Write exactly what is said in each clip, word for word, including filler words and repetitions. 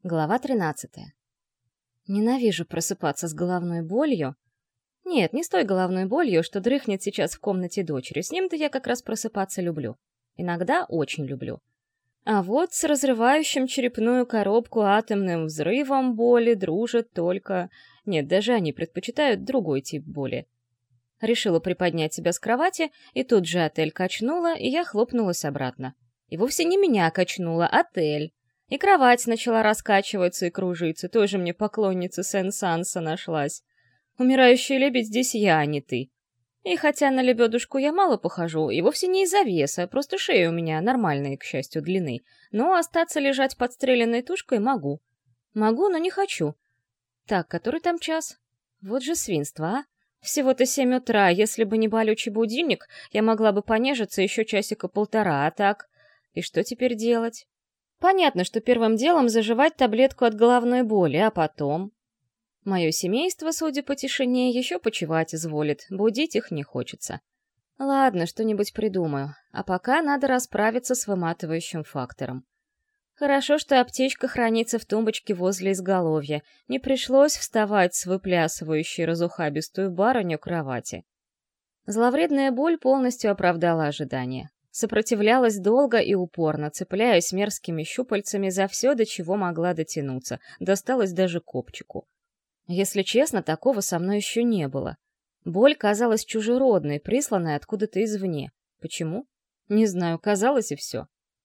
Глава тринадцатая. Ненавижу просыпаться с головной болью. Нет, не с той головной болью, что дрыхнет сейчас в комнате дочери. С ним-то я как раз просыпаться люблю. Иногда очень люблю. А вот с разрывающим черепную коробку атомным взрывом боли дружат только... Нет, даже они предпочитают другой тип боли. Решила приподнять себя с кровати, и тут же отель качнула, и я хлопнулась обратно. И вовсе не меня качнула, а отель. И кровать начала раскачиваться и кружиться, тоже мне поклонница Сен-Санса нашлась. Умирающий лебедь здесь я, а не ты. И хотя на лебедушку я мало похожу, и вовсе не из-за веса, просто шея у меня нормальной, к счастью, длины, но остаться лежать подстреленной тушкой могу. Могу, но не хочу. Так, который там час? Вот же свинство, а? Всего-то семь утра, если бы не болючий будильник, я могла бы понежиться еще часика-полтора, а так... И что теперь делать? Понятно, что первым делом заживать таблетку от головной боли, а потом... Мое семейство, судя по тишине, еще почевать изволит, будить их не хочется. Ладно, что-нибудь придумаю, а пока надо расправиться с выматывающим фактором. Хорошо, что аптечка хранится в тумбочке возле изголовья, не пришлось вставать с выплясывающей разухабистую барыню кровати. Зловредная боль полностью оправдала ожидания. Сопротивлялась долго и упорно, цепляясь мерзкими щупальцами за все, до чего могла дотянуться, досталась даже копчику. Если честно, такого со мной еще не было. Боль казалась чужеродной, присланной откуда-то извне. Почему? Не знаю, казалось и все.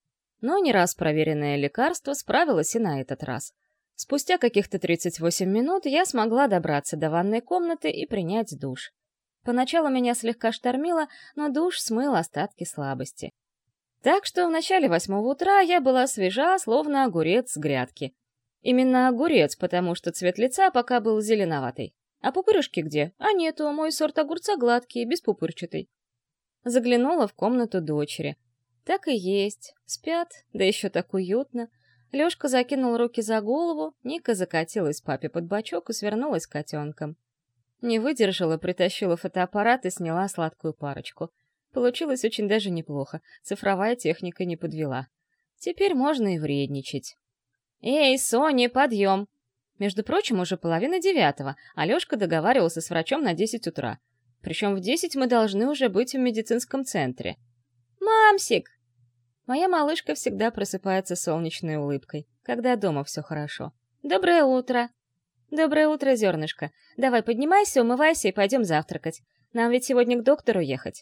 Но не раз проверенное лекарство справилось и на этот раз. Спустя каких-то тридцать восемь минут я смогла добраться до ванной комнаты и принять душ. Поначалу меня слегка штормило, но душ смыл остатки слабости. Так что в начале восьмого утра я была свежа, словно огурец с грядки. Именно огурец, потому что цвет лица пока был зеленоватый. А пупырышки где? А нету, мой сорт огурца гладкий, беспупырчатый. Заглянула в комнату дочери. Так и есть. Спят, да еще так уютно. Лёшка закинул руки за голову, Ника закатилась папе под бочок и свернулась котенком. Не выдержала, притащила фотоаппарат и сняла сладкую парочку. Получилось очень даже неплохо, цифровая техника не подвела. Теперь можно и вредничать. «Эй, Соня, подъем!» Между прочим, уже половина девятого, а Лёшка договаривался с врачом на десять утра. Причем в десять мы должны уже быть в медицинском центре. «Мамсик!» Моя малышка всегда просыпается солнечной улыбкой, когда дома все хорошо. «Доброе утро!» «Доброе утро, зернышко. Давай поднимайся, умывайся и пойдем завтракать. Нам ведь сегодня к доктору ехать».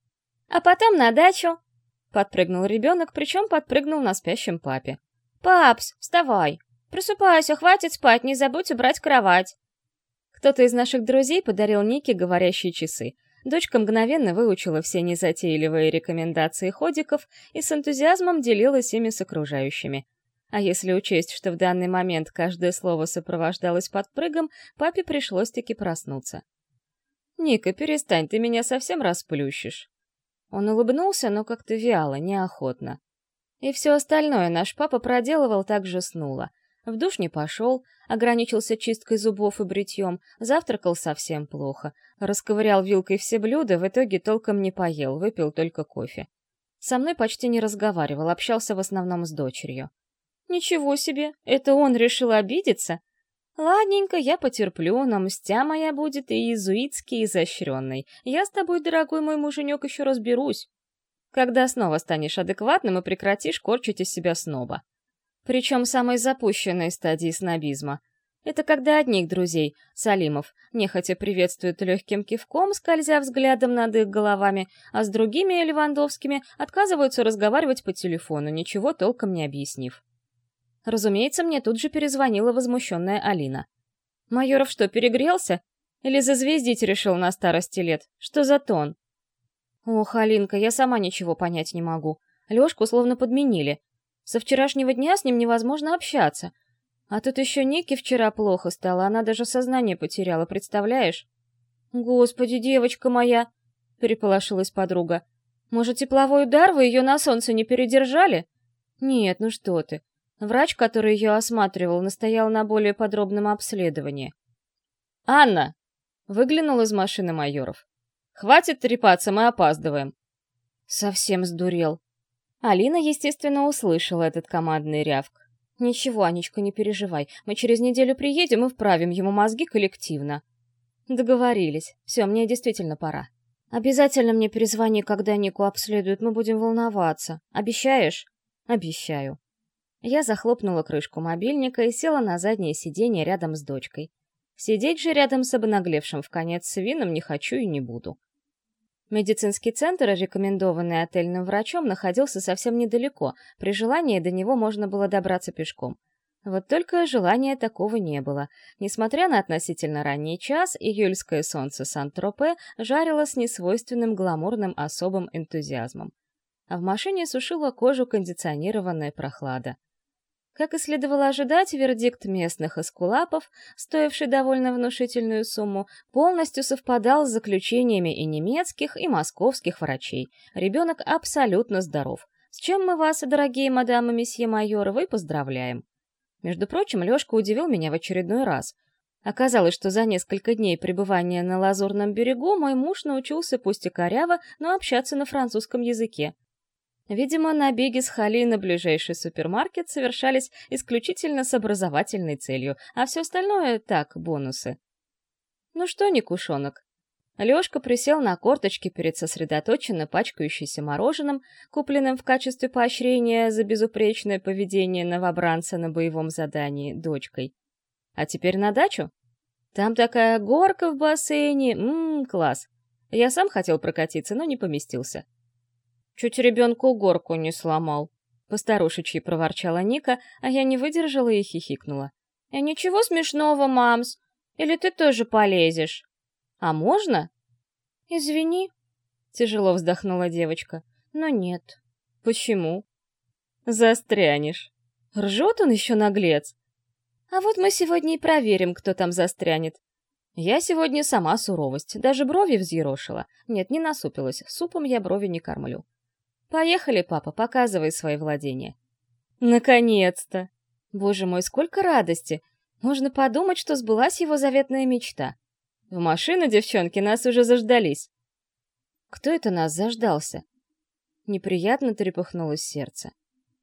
«А потом на дачу!» Подпрыгнул ребенок, причем подпрыгнул на спящем папе. «Папс, вставай! Просыпайся, хватит спать, не забудь убрать кровать!» Кто-то из наших друзей подарил Нике говорящие часы. Дочка мгновенно выучила все незатейливые рекомендации ходиков и с энтузиазмом делилась ими с окружающими. А если учесть, что в данный момент каждое слово сопровождалось подпрыгом, папе пришлось-таки проснуться. «Ника, перестань, ты меня совсем расплющишь». Он улыбнулся, но как-то вяло, неохотно. И все остальное наш папа проделывал так же снуло. В душ не пошел, ограничился чисткой зубов и бритьем, завтракал совсем плохо, расковырял вилкой все блюда, в итоге толком не поел, выпил только кофе. Со мной почти не разговаривал, общался в основном с дочерью. Ничего себе, это он решил обидеться? Ладненько, я потерплю, но мстя моя будет и иезуитски изощренной. Я с тобой, дорогой мой муженек, еще разберусь. Когда снова станешь адекватным и прекратишь корчить из себя сноба. Причем самой запущенной стадии снобизма. Это когда одних друзей, Салимов, нехотя приветствуют легким кивком, скользя взглядом над их головами, а с другими Левандовскими отказываются разговаривать по телефону, ничего толком не объяснив. Разумеется, мне тут же перезвонила возмущенная Алина. «Майоров что, перегрелся? Или зазвездить решил на старости лет? Что за тон?» «Ох, Алинка, я сама ничего понять не могу. Лёшку словно подменили. Со вчерашнего дня с ним невозможно общаться. А тут еще Нике вчера плохо стало, она даже сознание потеряла, представляешь?» «Господи, девочка моя!» — переполошилась подруга. «Может, тепловой удар, вы ее на солнце не передержали?» «Нет, ну что ты. Врач, который ее осматривал, настоял на более подробном обследовании». «Анна!» — выглянул из машины Майоров. «Хватит трепаться, мы опаздываем». Совсем сдурел. Алина, естественно, услышала этот командный рявк. Ничего, Анечка, не переживай. Мы через неделю приедем и вправим ему мозги коллективно. Договорились. Все, мне действительно пора. Обязательно мне перезвони, когда Нику обследуют, мы будем волноваться. Обещаешь? Обещаю. Я захлопнула крышку мобильника и села на заднее сиденье рядом с дочкой. Сидеть же рядом с обнаглевшим в конец свином не хочу и не буду. Медицинский центр, рекомендованный отельным врачом, находился совсем недалеко, при желании до него можно было добраться пешком. Вот только желания такого не было. Несмотря на относительно ранний час, июльское солнце Сан-Тропе жарило с несвойственным гламурным особым энтузиазмом. А в машине сушила кожу кондиционированная прохлада. Как и следовало ожидать, вердикт местных эскулапов, стоивший довольно внушительную сумму, полностью совпадал с заключениями и немецких, и московских врачей. Ребенок абсолютно здоров. С чем мы вас, дорогие мадам и месье майоровы, поздравляем. Между прочим, Лёшка удивил меня в очередной раз. Оказалось, что за несколько дней пребывания на Лазурном берегу мой муж научился пусть и коряво, но общаться на французском языке. Видимо, набеги с Хали на ближайший супермаркет совершались исключительно с образовательной целью, а все остальное — так, бонусы. Ну что, Никушонок? Лёшка присел на корточки перед сосредоточенно пачкающимся мороженым, купленным в качестве поощрения за безупречное поведение новобранца на боевом задании, дочкой. А теперь на дачу? Там такая горка в бассейне, ммм, класс. Я сам хотел прокатиться, но не поместился. Чуть ребенку горку не сломал. Постарушечьи проворчала Ника, а я не выдержала и хихикнула. «Э, ничего смешного, мамс. Или ты тоже полезешь?» «А можно?» «Извини», — тяжело вздохнула девочка. «Но нет». «Почему?» «Застрянешь». Ржет он еще наглец. «А вот мы сегодня и проверим, кто там застрянет». Я сегодня сама суровость, даже брови взъерошила. Нет, не насупилась, супом я брови не кормлю. «Поехали, папа, показывай свои владения». «Наконец-то!» Боже мой, сколько радости! Можно подумать, что сбылась его заветная мечта. В машину, девчонки, нас уже заждались. Кто это нас заждался? Неприятно трепыхнулось сердце.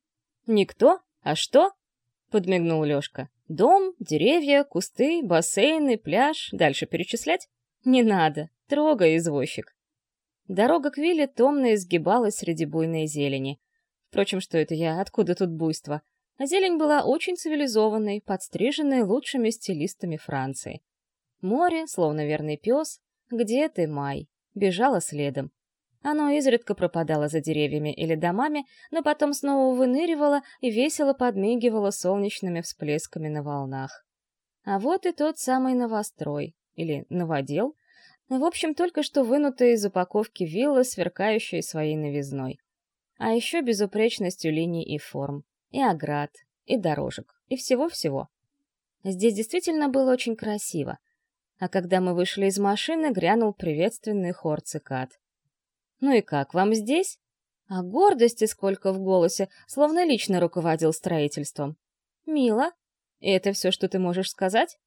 Никто? А что? Подмигнул Лёшка. Дом, деревья, кусты, бассейны, пляж. Дальше перечислять? Не надо. Трогай, извозчик. Дорога к вилле томно изгибалась среди буйной зелени. Впрочем, что это я? Откуда тут буйство? А зелень была очень цивилизованной, подстриженной лучшими стилистами Франции. Море, словно верный пес, где ты, май, бежало следом. Оно изредка пропадало за деревьями или домами, но потом снова выныривало и весело подмигивало солнечными всплесками на волнах. А вот и тот самый новострой, или новодел, в общем, только что вынутая из упаковки вилла, сверкающая своей новизной. А еще безупречностью линий и форм, и оград, и дорожек, и всего-всего. Здесь действительно было очень красиво. А когда мы вышли из машины, грянул приветственный хор цикад. «Ну и как, вам здесь?» А гордости сколько в голосе, словно лично руководил строительством. «Мило. И это все, что ты можешь сказать?»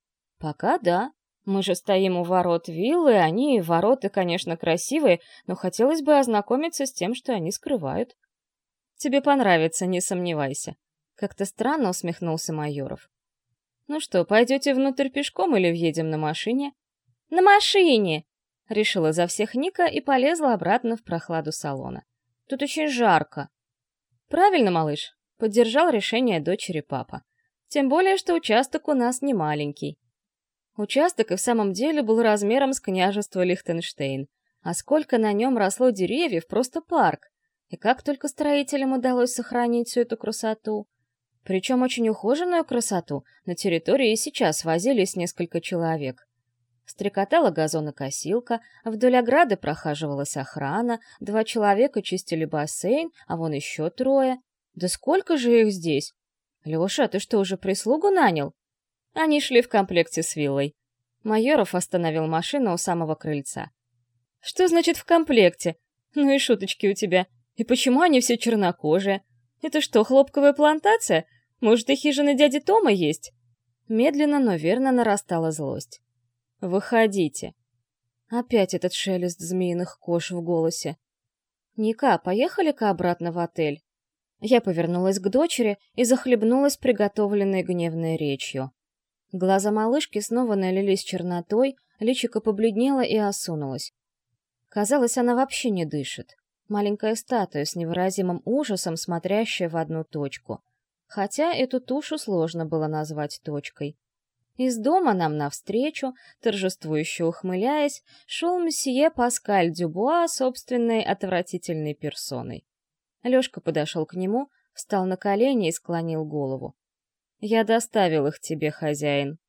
«Пока да. Мы же стоим у ворот виллы, они, ворота, конечно, красивые, но хотелось бы ознакомиться с тем, что они скрывают». «Тебе понравится, не сомневайся», — как-то странно усмехнулся Майоров. «Ну что, пойдете внутрь пешком или въедем на машине?» «На машине!» — решила за всех Ника и полезла обратно в прохладу салона. «Тут очень жарко». «Правильно, малыш», — поддержал решение дочери папа. «Тем более, что участок у нас не маленький». Участок и в самом деле был размером с княжество Лихтенштейн. А сколько на нем росло деревьев, просто парк. И как только строителям удалось сохранить всю эту красоту. Причем очень ухоженную красоту на территории и сейчас возились несколько человек. Стрекотала газонокосилка, вдоль ограды прохаживалась охрана, два человека чистили бассейн, а вон еще трое. Да сколько же их здесь? Леша, ты что, уже прислугу нанял? Они шли в комплекте с виллой. Майоров остановил машину у самого крыльца. Что значит в комплекте? Ну и шуточки у тебя. И почему они все чернокожие? Это что, хлопковая плантация? Может, и хижина дяди Тома есть? Медленно, но верно нарастала злость. «Выходите». Опять этот шелест змеиных кож в голосе. «Ника, поехали-ка обратно в отель». Я повернулась к дочери и захлебнулась приготовленной гневной речью. Глаза малышки снова налились чернотой, личико побледнело и осунулось. Казалось, она вообще не дышит. Маленькая статуя с невыразимым ужасом, смотрящая в одну точку. Хотя эту тушу сложно было назвать точкой. Из дома нам навстречу, торжествующе ухмыляясь, шел месье Паскаль Дюбуа собственной отвратительной персоной. Лёшка подошел к нему, встал на колени и склонил голову. «Я доставил их тебе, хозяин»,